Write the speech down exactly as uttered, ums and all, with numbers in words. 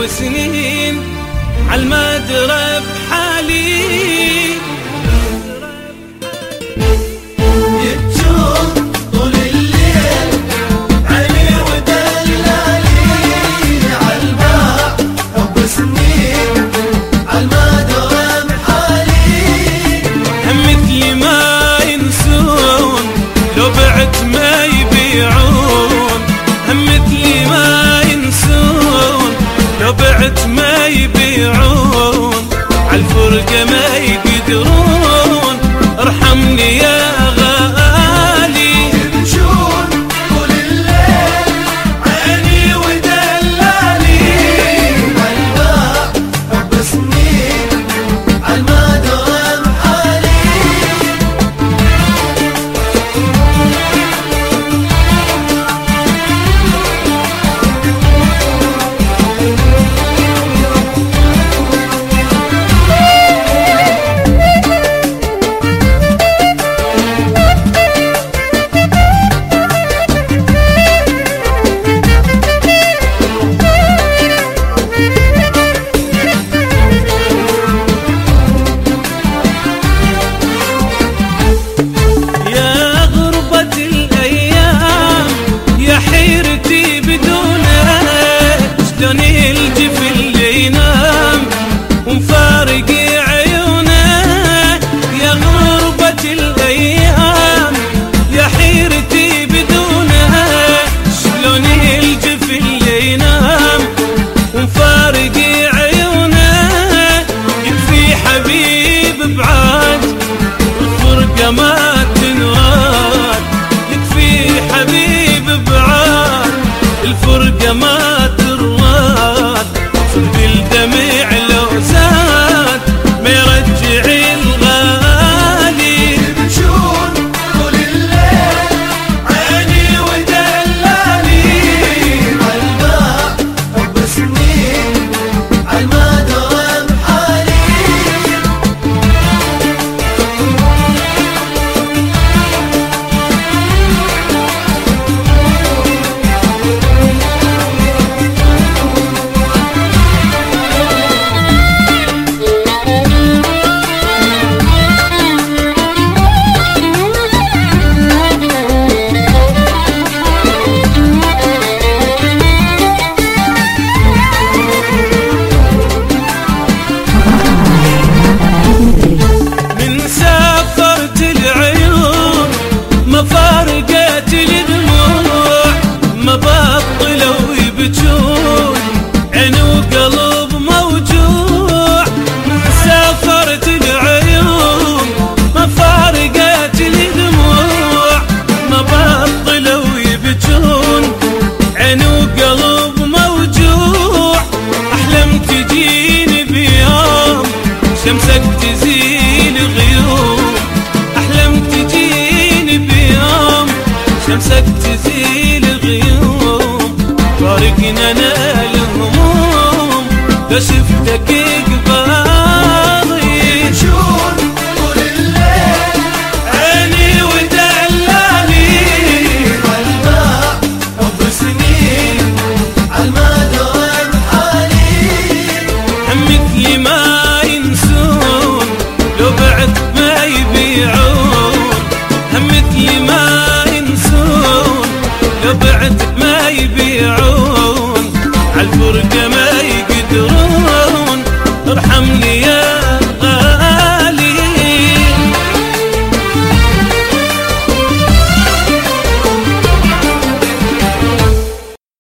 حب سنين عالمدرب حالي يبجون طول الليل علي ودلالي عالباع حب سنين عالمدرب حالي هم مثلي ما ينسون لو بعت ما يبيعون هم مثلي ما ينسون لو بعت ما يبيعون عالفرقة ما يقدرون ارحمني يا غالي يمشون طول الليل عيني ودلالي عالباع حب سنين عالمدرب حالي ما تنراد يكفي حبيب بعاد الفرقة ما تراد صدق الدمع لو زاد ما يرجع الغالي يمشون طول الليل عيني ودلالي عالباع حب سنين عالمدرب حالي فارقت الدموع ما بطلوا يبجون عين وقلب موجوع سافرت العيون ما فارقت الدموع ما بطلوا يبجون عين وقلب موجوع احلم تجيني بيوم شمسك تزيل غيوم احلم تجيني بيوم شمسك تزيل الغيوم فارقنا انا الهموم لو شفتك